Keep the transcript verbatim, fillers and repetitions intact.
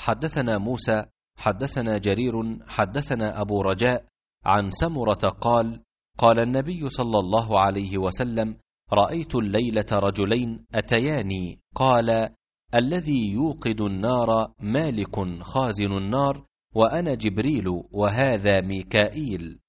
حدثنا موسى حدثنا جرير حدثنا أبو رجاء عن سمرة قال قال النبي صلى الله عليه وسلم: رأيت الليلة رجلين أتياني، قال: الذي يوقد النار مالك خازن النار، وأنا جبريل وهذا ميكائيل.